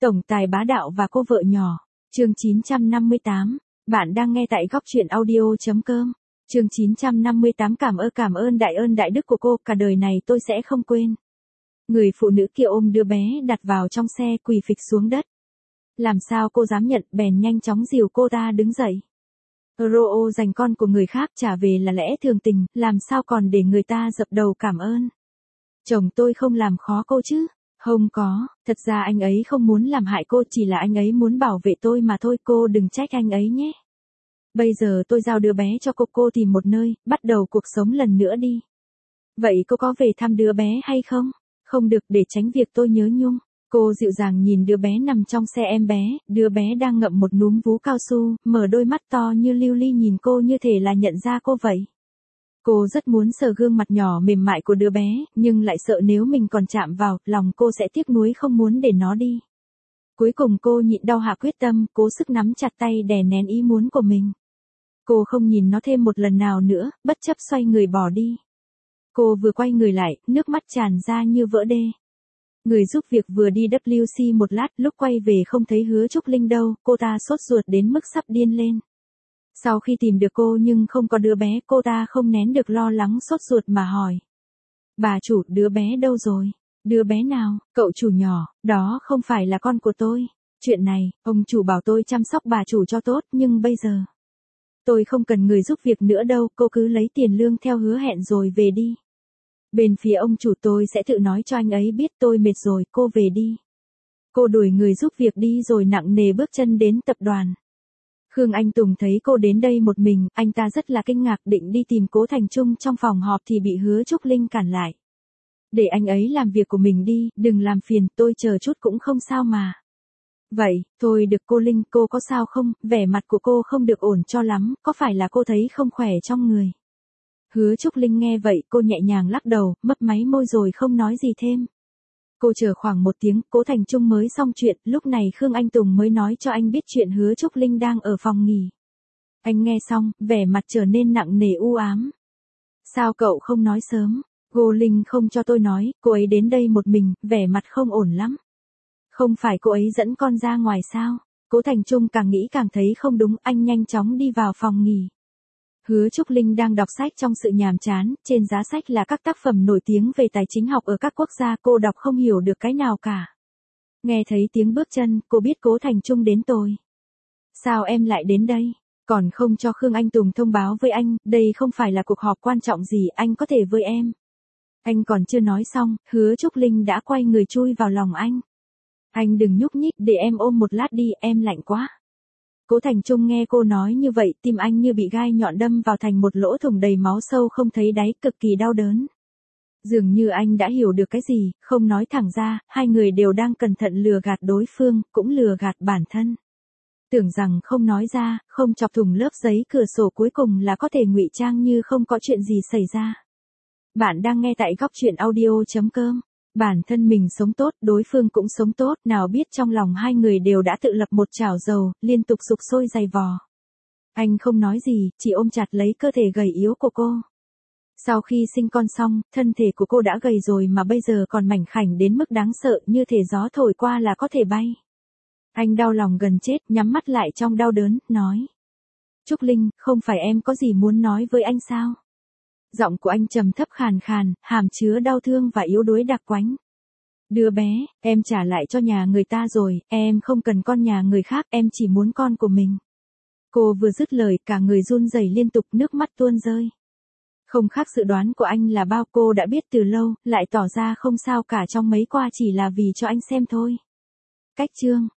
Tổng tài bá đạo và cô vợ nhỏ. Chương 958. Bạn đang nghe tại góc truyện audio.com. Chương 958. Cảm ơn đại đức của cô, cả đời này tôi sẽ không quên. Người phụ nữ kia ôm đứa bé đặt vào trong xe, quỳ phịch xuống đất. Làm sao cô dám nhận, bèn nhanh chóng dìu cô ta đứng dậy. Roo giành con của người khác trả về là lẽ thường tình, làm sao còn để người ta dập đầu cảm ơn. Chồng tôi không làm khó cô chứ? Không có, thật ra anh ấy không muốn làm hại cô, chỉ là anh ấy muốn bảo vệ tôi mà thôi, cô đừng trách anh ấy nhé. Bây giờ tôi giao đứa bé cho cô tìm một nơi, bắt đầu cuộc sống lần nữa đi. Vậy cô có về thăm đứa bé hay không? Không được, để tránh việc tôi nhớ nhung. Cô dịu dàng nhìn đứa bé nằm trong xe em bé, đứa bé đang ngậm một núm vú cao su, mở đôi mắt to như lưu ly nhìn cô như thể là nhận ra cô vậy. Cô rất muốn sờ gương mặt nhỏ mềm mại của đứa bé, nhưng lại sợ nếu mình còn chạm vào, lòng cô sẽ tiếc nuối không muốn để nó đi. Cuối cùng cô nhịn đau hạ quyết tâm, cố sức nắm chặt tay đè nén ý muốn của mình. Cô không nhìn nó thêm một lần nào nữa, bất chấp xoay người bỏ đi. Cô vừa quay người lại, nước mắt tràn ra như vỡ đê. Người giúp việc vừa đi WC một lát, lúc quay về không thấy Hứa Trúc Linh đâu, cô ta sốt ruột đến mức sắp điên lên. Sau khi tìm được cô nhưng không có đứa bé, cô ta không nén được lo lắng sốt ruột mà hỏi. Bà chủ, đứa bé đâu rồi? Đứa bé nào? Cậu chủ nhỏ, đó không phải là con của tôi. Chuyện này, ông chủ bảo tôi chăm sóc bà chủ cho tốt, nhưng bây giờ tôi không cần người giúp việc nữa đâu, cô cứ lấy tiền lương theo hứa hẹn rồi về đi. Bên phía ông chủ tôi sẽ tự nói cho anh ấy biết, tôi mệt rồi, cô về đi. Cô đuổi người giúp việc đi rồi nặng nề bước chân đến tập đoàn. Khương Anh Tùng thấy cô đến đây một mình, anh ta rất là kinh ngạc, định đi tìm Cố Thành Trung trong phòng họp thì bị Hứa Trúc Linh cản lại. Để anh ấy làm việc của mình đi, đừng làm phiền, tôi chờ chút cũng không sao mà. Vậy, thôi được cô Linh, cô có sao không? Vẻ mặt của cô không được ổn cho lắm, có phải là cô thấy không khỏe trong người? Hứa Trúc Linh nghe vậy, cô nhẹ nhàng lắc đầu, mấp máy môi rồi không nói gì thêm. Cô chờ khoảng một tiếng, Cố Thành Trung mới xong chuyện, lúc này Khương Anh Tùng mới nói cho anh biết chuyện Hứa Trúc Linh đang ở phòng nghỉ. Anh nghe xong, vẻ mặt trở nên nặng nề u ám. Sao cậu không nói sớm? Cô Linh không cho tôi nói, cô ấy đến đây một mình, vẻ mặt không ổn lắm. Không phải cô ấy dẫn con ra ngoài sao? Cố Thành Trung càng nghĩ càng thấy không đúng, anh nhanh chóng đi vào phòng nghỉ. Hứa Trúc Linh đang đọc sách trong sự nhàm chán, trên giá sách là các tác phẩm nổi tiếng về tài chính học ở các quốc gia, cô đọc không hiểu được cái nào cả. Nghe thấy tiếng bước chân, cô biết Cố Thành Trung đến rồi. Sao em lại đến đây? Còn không cho Khương Anh Tùng thông báo với anh, đây không phải là cuộc họp quan trọng gì, anh có thể với em. Anh còn chưa nói xong, Hứa Trúc Linh đã quay người chui vào lòng anh. Anh đừng nhúc nhích, để em ôm một lát đi, em lạnh quá. Cố Thành Trung nghe cô nói như vậy, tim anh như bị gai nhọn đâm vào thành một lỗ thủng đầy máu sâu không thấy đáy, cực kỳ đau đớn. Dường như anh đã hiểu được cái gì, không nói thẳng ra, hai người đều đang cẩn thận lừa gạt đối phương, cũng lừa gạt bản thân. Tưởng rằng không nói ra, không chọc thủng lớp giấy cửa sổ cuối cùng là có thể ngụy trang như không có chuyện gì xảy ra. Bạn đang nghe tại góc truyện audio.com. Bản thân mình sống tốt, đối phương cũng sống tốt, nào biết trong lòng hai người đều đã tự lập một chảo dầu, liên tục sục sôi dày vò. Anh không nói gì, chỉ ôm chặt lấy cơ thể gầy yếu của cô. Sau khi sinh con xong, thân thể của cô đã gầy rồi mà bây giờ còn mảnh khảnh đến mức đáng sợ, như thể gió thổi qua là có thể bay. Anh đau lòng gần chết, nhắm mắt lại trong đau đớn, nói. Trúc Linh, không phải em có gì muốn nói với anh sao? Giọng của anh trầm thấp khàn khàn, hàm chứa đau thương và yếu đuối đặc quánh. Đứa bé, em trả lại cho nhà người ta rồi, em không cần con nhà người khác, em chỉ muốn con của mình. Cô vừa dứt lời, cả người run rẩy liên tục, nước mắt tuôn rơi. Không khác dự đoán của anh là bao, cô đã biết từ lâu, lại tỏ ra không sao cả trong mấy qua chỉ là vì cho anh xem thôi. Cách chương.